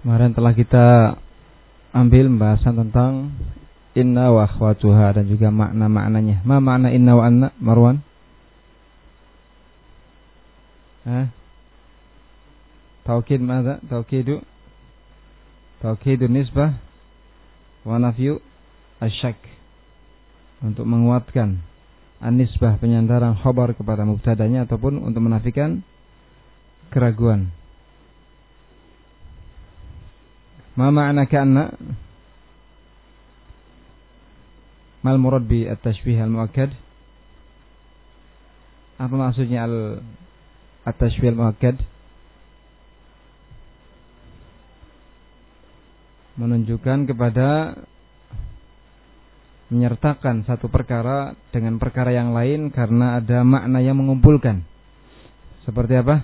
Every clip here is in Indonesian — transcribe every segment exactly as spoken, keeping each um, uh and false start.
Kemarin telah kita ambil pembahasan tentang inna wa akhwatuha dan juga makna-maknanya. Ma makna inna wa anna, Marwan? Hah? Taukid mana? Taukidu Taukidu nisbah wa nafyu asyak, untuk menguatkan an-nisbah, penyandaran khabar kepada mubtadanya, ataupun untuk menafikan keraguan. Ma ma'na ka'anna? Mal murad bi at-tashbih al-muakkad? Apa maksudnya al at-tashbih al-muakkad? Menunjukkan kepada, menyertakan satu perkara dengan perkara yang lain karena ada makna yang mengumpulkan. Seperti apa?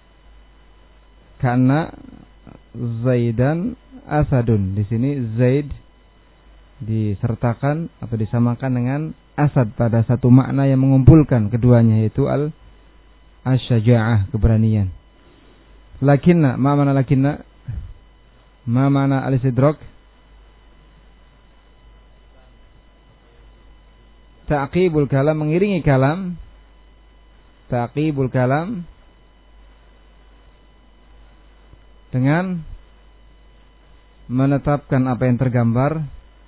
Karena Zaidan Asadun. Di sini Zaid disertakan atau disamakan dengan Asad pada satu makna yang mengumpulkan keduanya, yaitu al asyaja'ah, keberanian. Lakinna, ma mana lakinna? Ma mana al-istidrak? Ta'qibul kalam, mengiringi kalam. Ta'qibul kalam dengan menetapkan apa yang tergambar.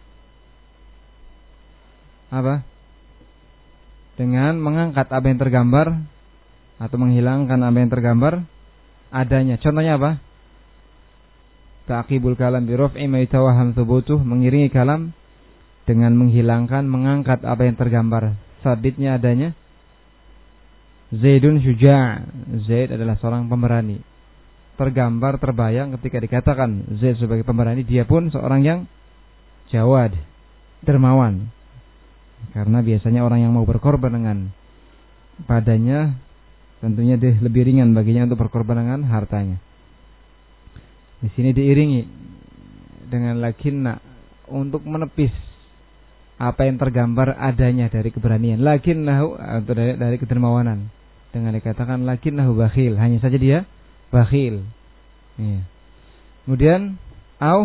Apa? Dengan mengangkat apa yang tergambar atau menghilangkan apa yang tergambar adanya. Contohnya apa? Ta'qibul kalam bi raf'i ma yatawahham thubutuh, mengiringi kalam dengan menghilangkan, mengangkat apa yang tergambar sabitnya adanya. Zaidun syuja', Zaid adalah seorang pemberani. Tergambar, terbayang ketika dikatakan Zaid sebagai pemberani, dia pun seorang yang jawad, dermawan. Karena biasanya orang yang mau berkorban dengan padanya, tentunya dia lebih ringan baginya untuk berkorban dengan hartanya. Di sini diiringi dengan lakinna untuk menepis apa yang tergambar adanya dari keberanian. Lakinnahu, atau dari, dari kedermawanan. Dengan dikatakan lakinnahu bakhil, hanya saja dia bakhil. Ya. Kemudian au,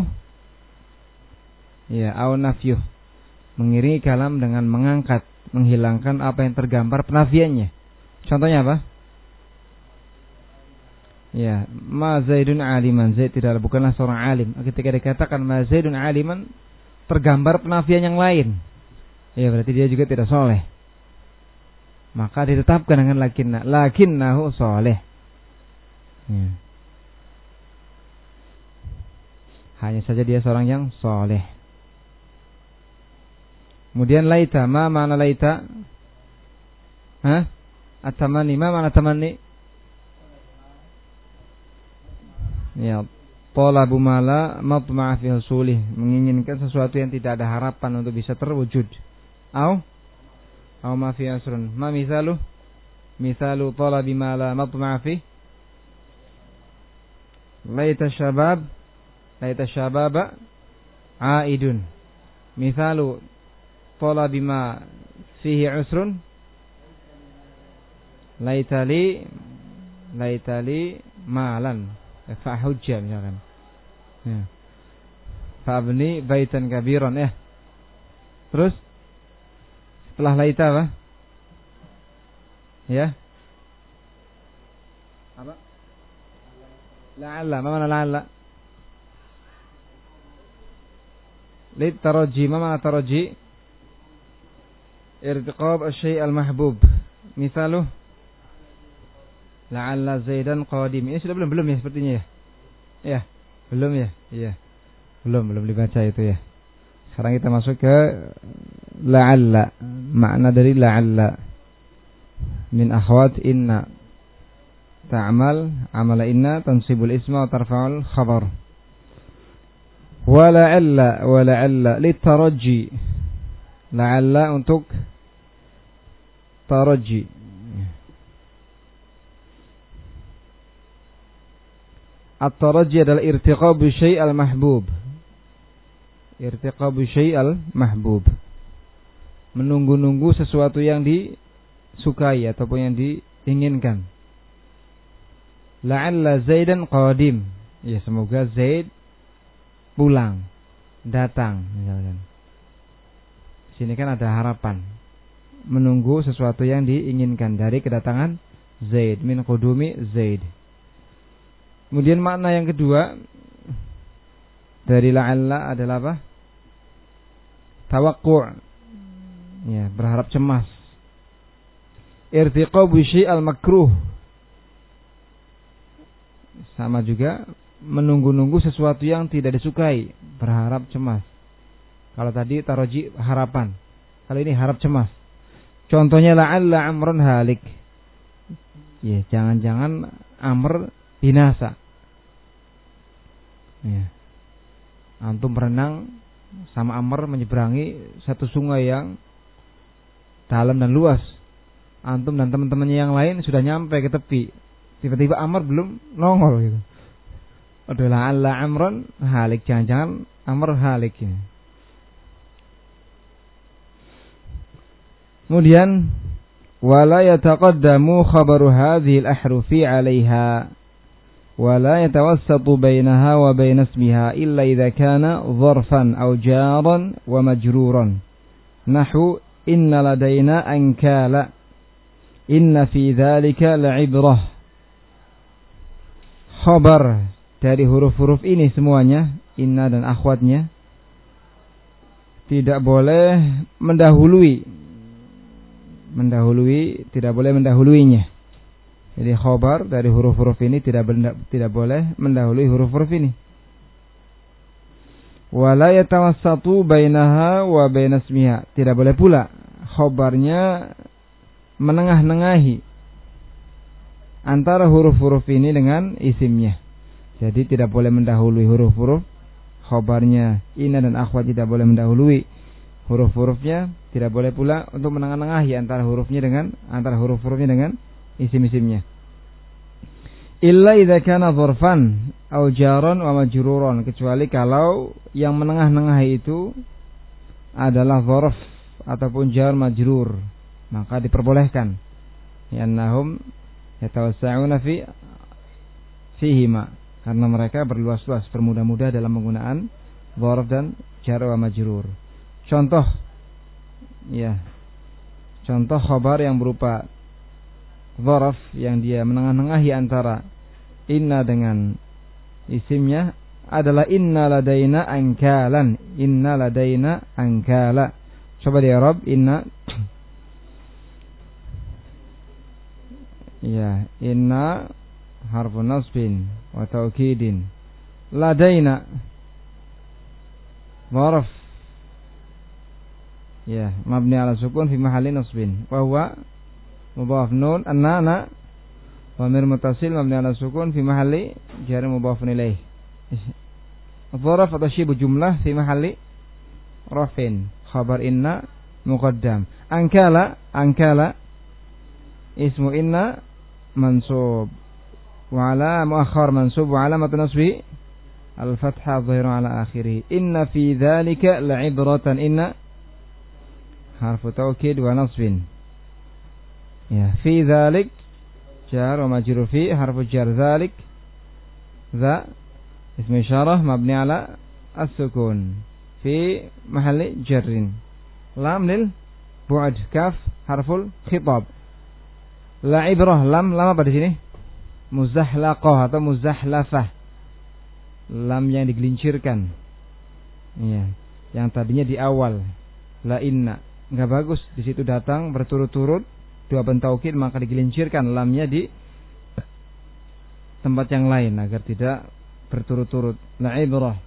ya, au nafyuh, mengiringi kalam dengan mengangkat, menghilangkan apa yang tergambar penafiannya. Contohnya apa? Ya, ma Zaidun aliman, Zaid tidak, bukanlah seorang alim. Ketika dikatakan ma Zaidun aliman, tergambar penafian yang lain. Ya, berarti dia juga tidak soleh. Maka ditetapkan dengan lakinna, lakinnahu soleh. Ya. Hanya saja dia seorang yang soleh. Kemudian laita, ma mana laita? Hah? At-tamani, ma mana tamani? Ya, talabu mala matma'a fi husulih, menginginkan sesuatu yang tidak ada harapan untuk bisa terwujud. Au au ma fi asrun. Ma misalu? Misalu talabi mala matma'a fi laita syabab, laita syababa aidun. Misalu talabi ma fihi usrun, laita li laita li malan fahujja, misalkan. Ya. Fa'abni baitan kabiran, ya. Terus setelah laita apa? Ya. Apa? La'alla, mana la'alla? Lit taraji, mana taraji? Irtiqab asy-syai' al-mahbub. Misaluh la'alla Zaidan qadim. Ini sudah belum belum ya sepertinya ya? Ya, belum ya? Iya. Belum belum dibaca itu ya. Sekarang kita masuk ke la'alla. Makna dari la'alla min akhwat inna. Ta'mal amala inna tansibul isma wa tarfa'ul khabar. Wa la'alla wa la'alla litaraji. La'alla untuk taraji. At-taraji adalah irtiqabu syai' al-mahbub. Irtiqabu syai' al-mahbub, menunggu-nunggu sesuatu yang disukai ataupun yang diinginkan. La'alla Zaidan qadim. Ya, semoga Zaid pulang, datang misalkan. Sini kan ada harapan, menunggu sesuatu yang diinginkan dari kedatangan Zaid, min qudumi Zaid. Kemudian makna yang kedua dari la'alla adalah apa? Tawaqqu'u'. Ya, berharap cemas. Irtiqabu syai'al makruh. Sama juga menunggu-nunggu sesuatu yang tidak disukai, berharap cemas. Kalau tadi taroji harapan, kalau ini harap cemas. Contohnya la'alla amrun halik. Ya, jangan-jangan Amr binasa. Ya. Antum berenang sama Amr menyeberangi satu sungai yang dalam dan luas. Antum dan teman-temannya yang lain sudah nyampe ke tepi. Tiba-tiba Amr belum nongol gitu. Adalah Allah Amrun halik, jangan-jangan Amr halik ini. Kemudian wala yataqaddamu khabaru hadhihi al-ahrufi 'alayha ولا يتوسط بينها وبين اسمها إلا إذا كان ظرفا أو جارا ومجرورا نحو إن لدينا أنكالا إن في ذلك لعبرة. Khabar dari huruf-huruf ini semuanya, inna dan akhwatnya, tidak boleh mendahului mendahului tidak boleh mendahuluinya. Jadi khobar dari huruf-huruf ini tidak benda, tidak boleh mendahului huruf-huruf ini. Wala yatawassatu bainaha wa bainasmiha. Tidak boleh pula khobarnya menengah-nengahi antara huruf-huruf ini dengan isimnya. Jadi tidak boleh mendahului huruf-huruf khobarnya. Inna dan akhwat tidak boleh mendahului huruf-hurufnya. Tidak boleh pula untuk menengah-nengahi antara hurufnya dengan antara huruf-hurufnya dengan isim-isimnya. Illa idza kana dzarfan au jaran wa majruran, kecuali kalau yang menengah-nengah itu adalah dzarf ataupun jar majrur, maka diperbolehkan. Yannahum yatawassa'una fi fihima, karena mereka berluas-luas, bermudah-mudah dalam penggunaan dzarf dan jar wa majrur. Contoh ya. Contoh khabar yang berupa dzaraf yang dia menengah-nengahi antara inna dengan isimnya adalah inna ladaina ankalan. Inna ladaina ankala. Coba di Arab inna. Ya, inna harfu nasbin wa taukidin. Ladaina dzaraf. Ya, mabni ala sukun fi mahalli nasbin. Wa huwa mudhaf nun an-nana dhamir muttasil mabni ala sukun fi mahalli jar mudhafun ilaih. Dzaraf atau syibu jumlah fi mahalli rafin, khabar inna muqaddam. Ankala, ankala ismu inna mansub wa ala muakhkhar mansub wa alamat nasbi al-fathah dhahira ala akhirih. Inna fi dzalika la'ibratan. Inna harfu taukid wa nasbin. Ya, fi dzalik jar wa majrur fi harfu jar dzalik za ismu isyarah mabni ala as-sukun fi mahalli jarrin. Lam lil bu'd, kaf harful khitab. La ibrah, lam lam apa di sini? Muzahlaqah atau muzahlafah. Lam yang digelincirkan. Iya, yang tadinya di awal. La inna, enggak bagus di situ datang berturut-turut dua bentaukid, maka digelincirkan lamnya di tempat yang lain agar tidak berturut-turut. La ibrah.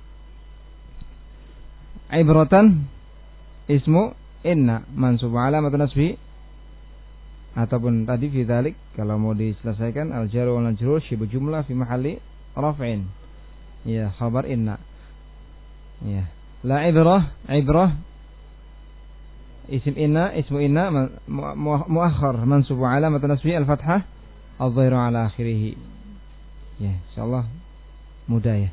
Ibratan ismu inna mansub alamat nasbi, ataupun tadi fi dzalik kalau mau diselesaikan al jar wal majrur syibu jumlah fi mahalli raf'in. Ya, khabar inna. Ya. La ibrah, ibrah isim inna, ismu inna muakhar mansub alamat nasbi al-fathah adh-dhahiru ala akhirih. Ya, insyaallah mudah ya.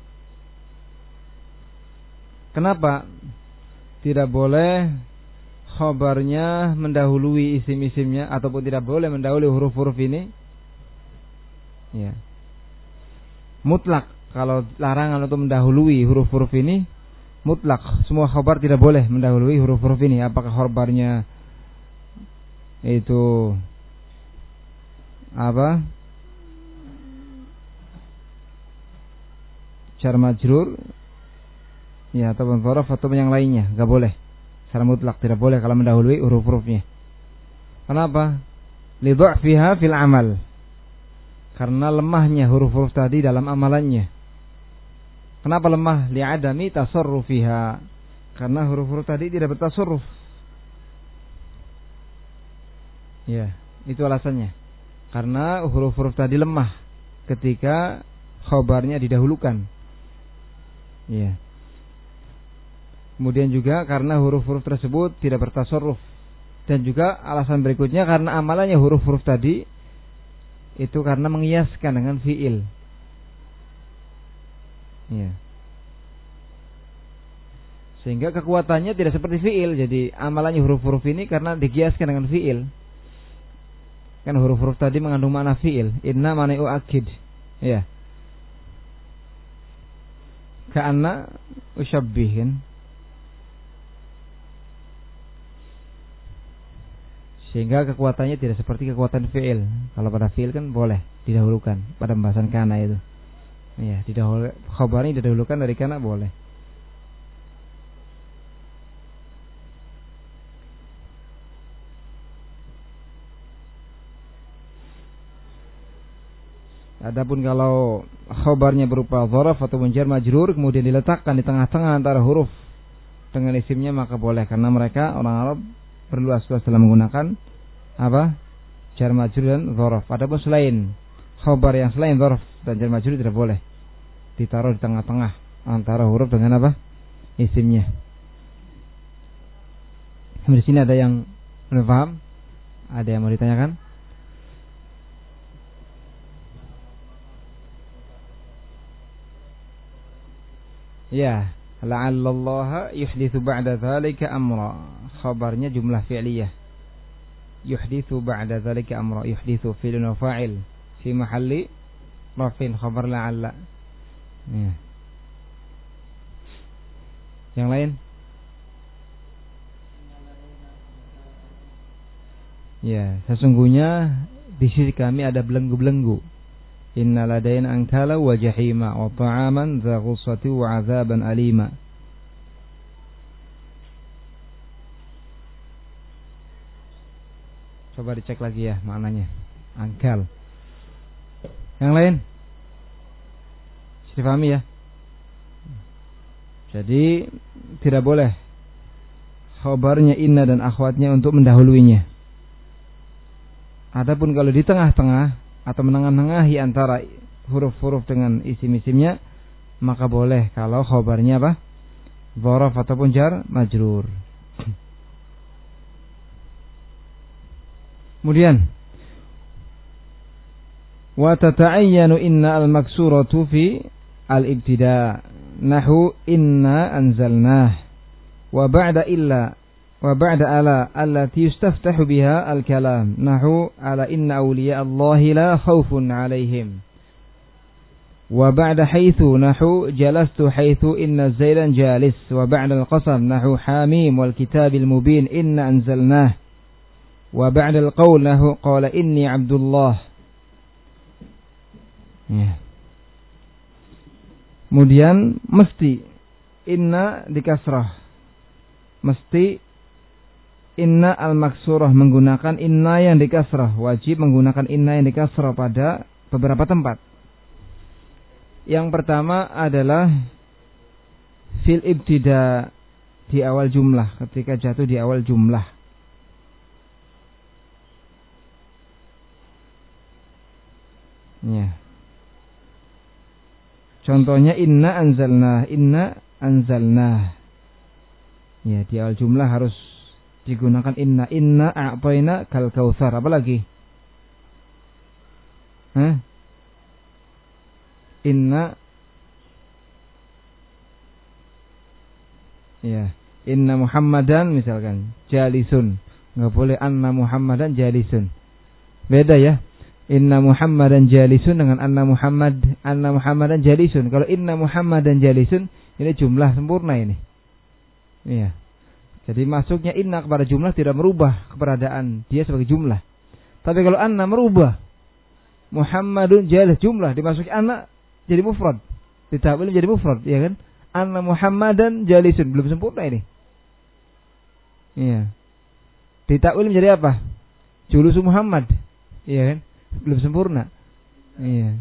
Kenapa tidak boleh khabarnya mendahului isim-isimnya ataupun tidak boleh mendahului huruf-huruf ini, ya, mutlak. Kalau larangan untuk mendahului huruf-huruf ini mutlak, semua khabar tidak boleh mendahului huruf-huruf ini. Apakah khabarnya itu apa? Jar majrur, ya, ataupun dzaraf atau yang lainnya, enggak boleh. Secara mutlak tidak boleh kalau mendahului huruf-hurufnya. Kenapa? Li dha'fiha fil amal. Karena lemahnya huruf-huruf tadi dalam amalannya. Kenapa lemah? Li adami tasarrufiha. Karena huruf-huruf tadi tidak bertasarruf. Ya, itu alasannya. Karena huruf-huruf tadi lemah ketika khabarnya didahulukan. Ya. Kemudian juga karena huruf-huruf tersebut tidak bertasarruf. Dan juga alasan berikutnya karena amalannya huruf-huruf tadi itu karena mengiaskan dengan fi'il. Ya. Sehingga kekuatannya tidak seperti fi'il. Jadi amalannya huruf-huruf ini karena dikiaskan dengan fi'il. Kan huruf-huruf tadi mengandung makna fi'il. Inna mani'u akid. Ya. Ka'anna usyabbihin. Sehingga kekuatannya tidak seperti kekuatan fi'il. Kalau pada fi'il kan boleh didahulukan pada pembahasan kana itu. Ya, didahulu khabarnya didahulukan dari kana boleh. Adapun kalau khabarnya berupa dzaraf atau jar majrur kemudian diletakkan di tengah-tengah antara huruf dengan isimnya, maka boleh, karena mereka orang Arab berluas-luas dalam menggunakan apa? Jar majrur dan dzaraf. Adapun selain khabar yang selain dzaraf dan jar majrur tidak boleh ditaruh di tengah-tengah antara huruf dengan apa? Isimnya. Di sini ada yang belum paham? Ada yang mau ditanyakan? Ya, la'allallaha yuhditsu ba'da dzalika amra. Khabarnya jumlah fi'liyah. Yuhditsu ba'da dzalika amra. Yuhditsu fi'lun wa fa'il fi mahalli rafin khabar la'alla. Ya. Yang lain? Ya, sesungguhnya di sisi kami ada belenggu-belenggu. Inna ladaina ankala wa jahima wa ta'aman dza ghussati wa 'adzaban alima. Coba dicek lagi ya maknanya. Angkal. Yang lain? Sudah dipahami ya? Jadi tidak boleh khabarnya inna dan akhwatnya untuk mendahuluinya. Adapun kalau di tengah-tengah atau menengah-nengahi antara huruf-huruf dengan isim-isimnya, maka boleh kalau khabarnya apa? Dzaraf ataupun jar majrur. Kemudian wa tata'ayyanu inna al-maksuratu fi al-ibtida' nahu inna anzalnah wa ba'da illa wa ba'da ala allati yustaftahu biha al-kalam nahu ala inna awliya Allahi la khawfun 'alaihim wa ba'da haythu nahu jalastu haythu inna zaidan jalis wa ba'da al-qasam nahu hamim wal kitabil mubin inna anzalnah wa ba'da al-qawl nahu qala inni abdullah. Ya. Kemudian mesti inna dikasrah, mesti inna al-maksurah menggunakan inna yang dikasrah, wajib menggunakan inna yang dikasrah pada beberapa tempat. Yang pertama adalah fil ibtida, di awal jumlah, ketika jatuh di awal jumlah. Ya. Contohnya inna anzalna, inna anzalna. Ya, di awal jumlah harus digunakan inna. Inna a'tayna kal kautsar. Apa lagi? Hah? Inna. Ya, Inna Muhammadan misalkan jalisun. Enggak boleh anna Muhammadan jalisun. Beda ya. Inna Muhammadan jalisun dengan anna Muhammad anna Muhammadan jalisun. Kalau inna Muhammadan jalisun ini jumlah sempurna ini. Iya. Jadi masuknya inna kepada jumlah tidak merubah keberadaan dia sebagai jumlah. Tapi kalau anna merubah Muhammadun jalis jumlah dimasuki anna jadi mufrad. Ditakwil jadi mufrad, ya kan? Anna Muhammadan jalisun belum sempurna ini. Iya. Ditakwil menjadi apa? Julusu Muhammad. Iya kan? Belum sempurna. Iya.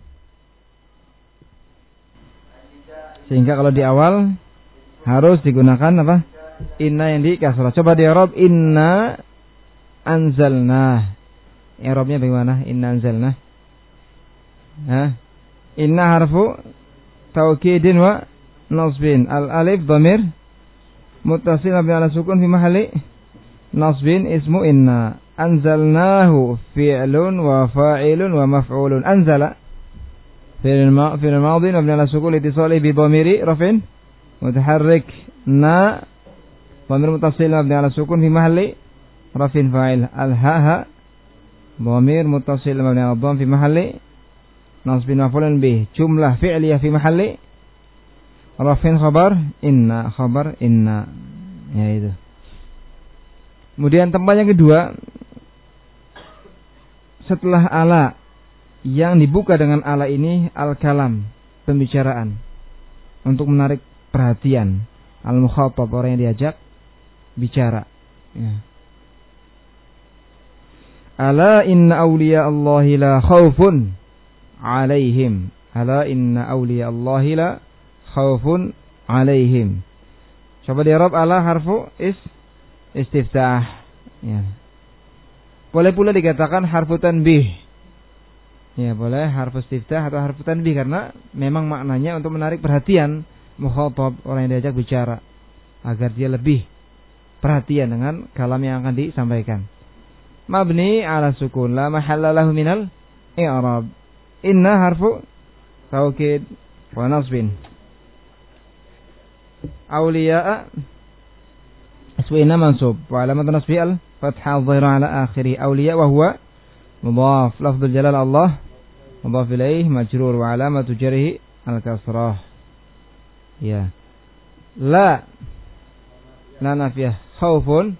Sehingga kalau di awal harus digunakan apa? Inna yang di kasrah. Coba di i'rab inna anzalna. I'rabnya bagaimana? Inna anzalna. Hah? Inna harfu taukidin wa nasbin. Al alif dhamir muttasil mabni ala sukun fi mahalli nasbin ismu inna. Anzalnahu fi'lun wa fa'ilun wa maf'ulun. Anzala fi'l madhi mabni ala sukun litisali bi dhamiri rafin mutaharrik. Na dhamir muttasil mabni ala sukun fi mahalli rafin fa'il. Al haha dhamir muttasil mabni ala dhamm fi mahalli nasbin maf'ulun bih. Jumlah fi'liyah fi mahalli rafin khabar inna. Khabar inna. Ya itu. Kemudian tempat yang kedua, setelah ala yang dibuka dengan ala ini al-kalam, pembicaraan untuk menarik perhatian, al-mukhatab orang yang diajak bicara. Ya. Ala inna awliya Allahi la khawfun alaihim. Ala inna awliya Allahi la khawfun alaihim. Coba di i'rab ala harfu is istiftah. Ya. Boleh pula dikatakan harfu tanbih. Ya, boleh harfu istiftah atau harfu tanbih karena memang maknanya untuk menarik perhatian mukhatab orang yang diajak bicara agar dia lebih perhatian dengan kalam yang akan disampaikan. Mabni ala sukun la mahalla lahu minal i'rab. Inna harfu taukid wa nasbin. Awliya ismu mansub wa alamat nasbi al fathah adh-dhahira ala akhirih. Awliya wa huwa mudhaf lafdzul jalal Allah mudhaf ilaih majrur wa alamatu jarhi al kasrah. Ya. La la nafiyah khaufun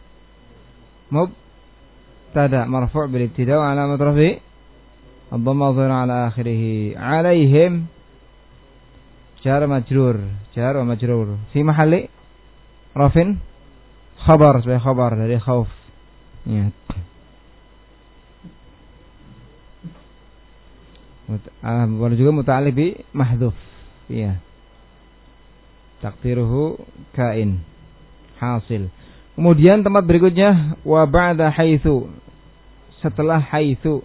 mubtada marfu' bil ibtida wa alamat rafi ad-dhamma adh-dhahira ala akhirih. Alaihim jar majrur jar wa majrur fi mahalli rafin khabar sebagai khabar dari khauf. Ya. Ah, boleh juga muta'alliq bi mahdhuf. Ya. Taqdiruhu kain hasil. Kemudian tempat berikutnya wa ba'da haitsu. Setelah haitsu.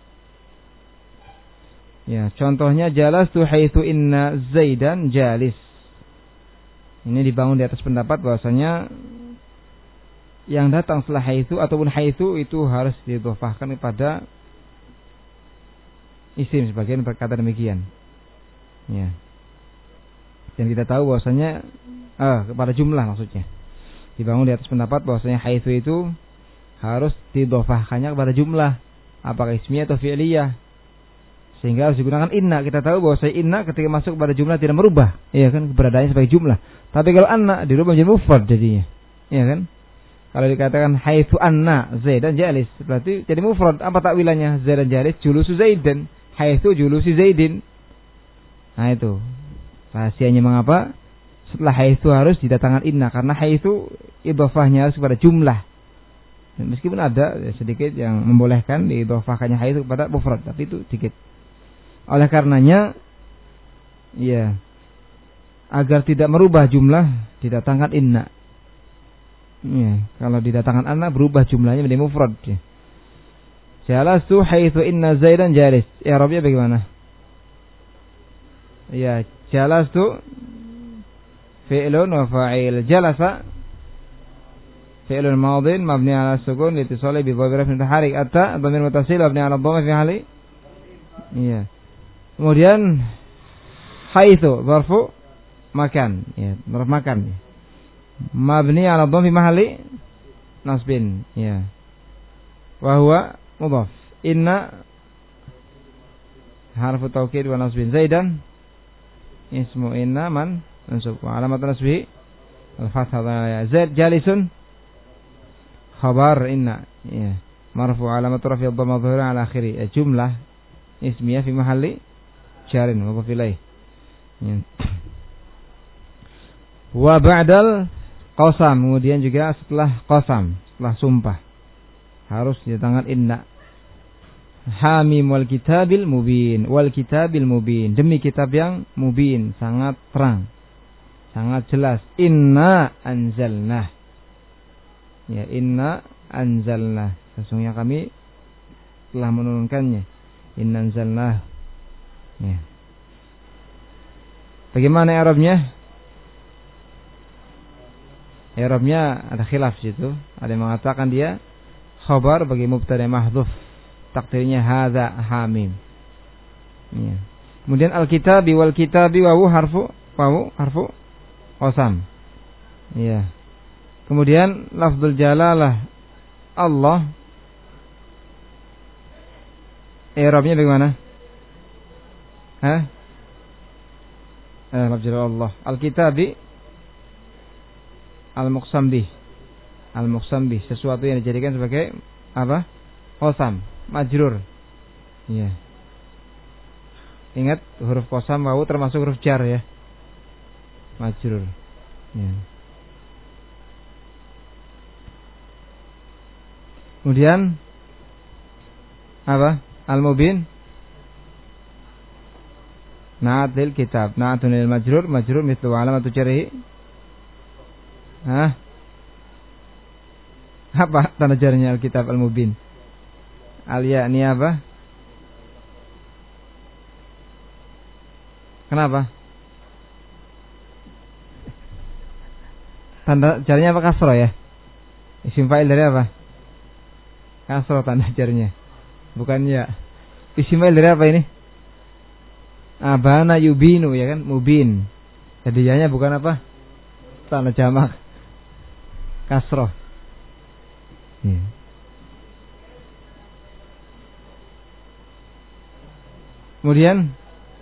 Ya, contohnya jalastu haitsu inna Zaidan jalis. Ini dibangun di atas pendapat bahwasanya yang datang setelah haitsu ataupun haitsu itu harus didhofahkan kepada isim, sebagian berkata demikian. Ya. Dan kita tahu bahwasanya ah kepada jumlah maksudnya. Dibangun di atas pendapat bahwasanya haitsu itu harus didhofahkannya kepada jumlah, apakah ismiyah atau fi'liyah. Sehingga harus digunakan inna. Kita tahu bahwasanya inna ketika masuk kepada jumlah tidak merubah, iya kan, keberadaannya sebagai jumlah. Tapi kalau anna dirubah menjadi mufrad jadinya. Iya kan? Kalau dikatakan haitsu anna Zaidan jalis, berarti jadi mufrad. Apa takwilannya? Zaidan jalis julusu Zaidan, haitsu julusi Zaidin. Nah itu rahasianya mengapa setelah haitsu harus didatangkan inna, karena haitsu idhofahnya harus kepada jumlah. Dan meskipun ada sedikit yang membolehkan diidhofahkannya haitsu kepada mufrad, tapi itu sedikit. Oleh karenanya ya, agar tidak merubah jumlah didatangkan inna. Ya, kalau didatangkan anna berubah jumlahnya menjadi mufrad. Ya. Jalastu haitsu inna Zaidan jalis. I'rabnya bagaimana? Ya, jalastu fi'lun wa fa'il. Jalasa fi'lun madhin mabni ala sukun litisali bi dhamir mutaharrik. Atta dhamir muttasil mabni ala dhamma fi hali. Iya. Kemudian haitsu zarfu makan, ya, zarf makan. Ya. Mabni ala dhamm fi mahalli nasbin. Ya. Wa huwa mudhaf. Inna harfu taukid wa nasbin. Zaidan ismu inna man mansub. Wa alamat nasbihi al-fathah. Zaid jalisun khabar inna. Ya. Marfu alamat rafi dhamma dhahira ala akhiri. Ya, jumlah ismiyah fi mahalli jarin mudhaf ilaih. Ya. Wa ba'dal qasam, kemudian juga setelah qasam, setelah sumpah harus di tangan inna. Hamim wal kitabil mubin, wal kitabil mubin, demi kitab yang mubin, sangat terang, sangat jelas. Inna anzalna. Ya, inna anzalna, sesungguhnya kami telah menurunkannya. Inna anzalna. Ya. Bagaimana i'rabnya? I'rabnya ada khilaf situ. Ada yang mengatakan dia khabar bagi mubtada mahdhuf, takdirnya hadza hamim. Ya. Kemudian al-kitabi wal kitabi wawu harfu wawu harfu qasam. Ya. Kemudian lafdzul jalalah Allah, i'rabnya bagaimana? Hah? Eh, lafdzul Allah. Al-kitabi al-muqsam bih. Al-muqsam bih, sesuatu yang dijadikan sebagai apa? Qasam, majrur. Iya. Ingat huruf qasam wawu termasuk huruf jar ya. Majrur. Ya. Kemudian apa? Al-mubin na'atil kitab. Na'atun lil majrur, majrur mithlu alamatu jarhi. Hah? Apa tanda jarnya Alkitab Al-Mubin? Al-ya ini apa? Kenapa? Tanda jarnya apa kasroh ya? Isim fa'il dari apa? Kasroh tanda jarnya. Bukan ya. Isim fa'il dari apa ini? Abana yubinu ya kan? Mubin. Jadi ya bukan apa? Tanda jamak. Kasroh. Ya. Kemudian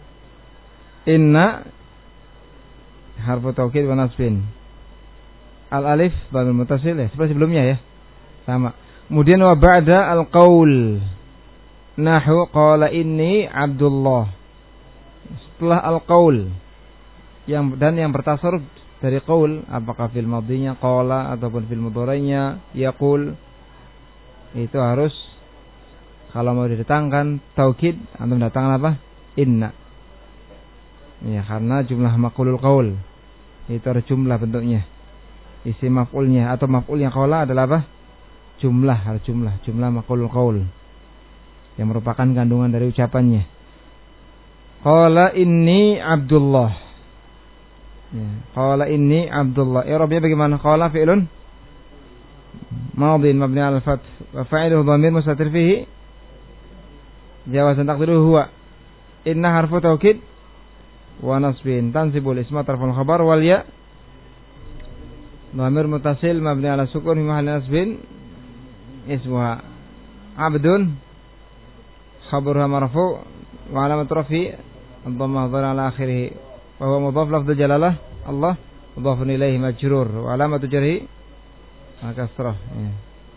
inna harfu taukid wa nasbin. Al alif badal mutasil ya, seperti sebelumnya ya. Sama. Kemudian wa ba'da al qaul. Nahu qala inni Abdullah. Setelah al qaul yang dan yang bertasarruf dari qaul, apakah fil madhinya qala ataupun fil mudhari'nya yaqul, itu harus kalau mau didatangkan taukid atau mendatangkan apa? Inna. Ya, karena jumlah maqulul qaul itu ada jumlah bentuknya. Isi maf'ulnya atau maf'ulnya qala adalah apa? Jumlah, harus jumlah, jumlah maqulul qaul yang merupakan kandungan dari ucapannya. Qala inni Abdullah. Ya. Qala inni Abdullah. I'rabnya bagaimana? Qala fi'lun madhin mabni 'ala al-fath wa fa'iluhu dhamir mustatir fihi jawazan taqdiruhu huwa. Inna harfu taukid wa nasbin tansibul isma tarful khabar wal ya dhamir muttasil mabni 'ala sukun fi mahalli nasbin ismuha abdun khabaruha marfu wa 'alamat rafi dhamma dhara 'ala akhirih. Bahwa mudhaf lafdz jalalah Allah mudhafun ilaihi majrur wa alamatu jarhi kasrah. Ya.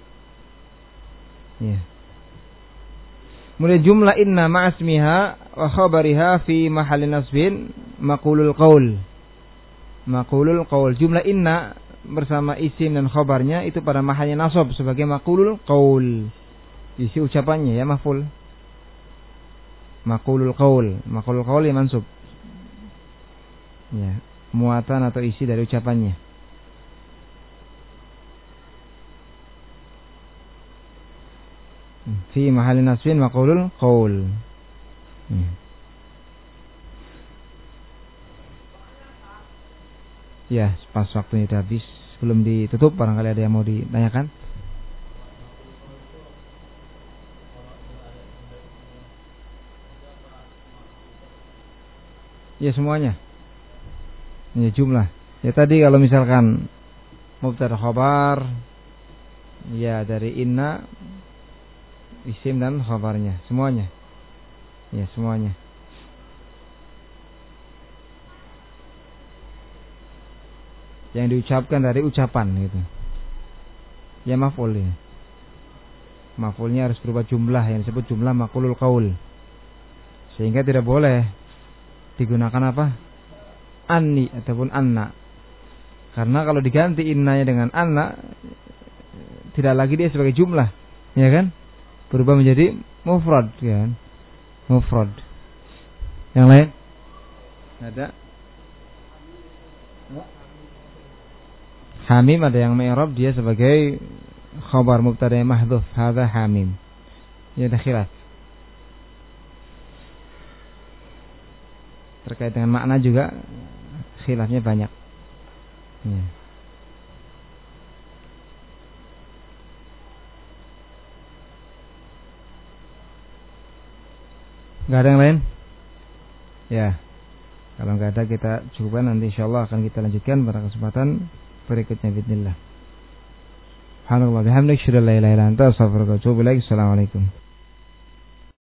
Ya. Kemudian jumlah inna ma'asmiha wa khabariha fi mahalli nasbin maqulul qaul. Maqulul qaul. Jumlah inna bersama isim dan khabarnya itu pada mahalnya nasab sebagai maqulul qaul. Isi ucapannya ya maf'ul. Maqulul qaul. Maqulul qaul ya mansub. Ya, muatan atau isi dari ucapannya. Fi mahallin nasbin maqulul qaul. Ya. Ya, pas waktunya sudah habis, belum ditutup, barangkali ada yang mau ditanyakan. Ya semuanya. Ya jumlah. Ya tadi kalau misalkan mubtada khabar, ya dari inna, isim dan khabarnya, semuanya. Ya, semuanya. Yang diucapkan dari ucapan gitu. Ya maf'ul ya. Maf'ulnya harus berupa jumlah yang disebut jumlah maqulul qaul. Sehingga tidak boleh digunakan apa? Anni ataupun anna. Karena kalau diganti innanya dengan anna, tidak lagi dia sebagai jumlah, ya kan? Berubah menjadi mufrad, kan? Mufrad. Yang lain? Ada? Hamim ada yang mi'rab dia sebagai khabar mubtada mahdhuf, hadza hamim. Ya ada khilaf. Terkait dengan makna juga khilafnya banyak. Ya. Gak ada yang lain? Ya. Kalau gak ada kita cukupkan, nanti insyaallah akan kita lanjutkan pada kesempatan berikutnya bismillah. Subhanallah bihamdihi asyhadu an la ilaha illa anta astaghfiruka wa atubu ilaik. Assalamualaikum.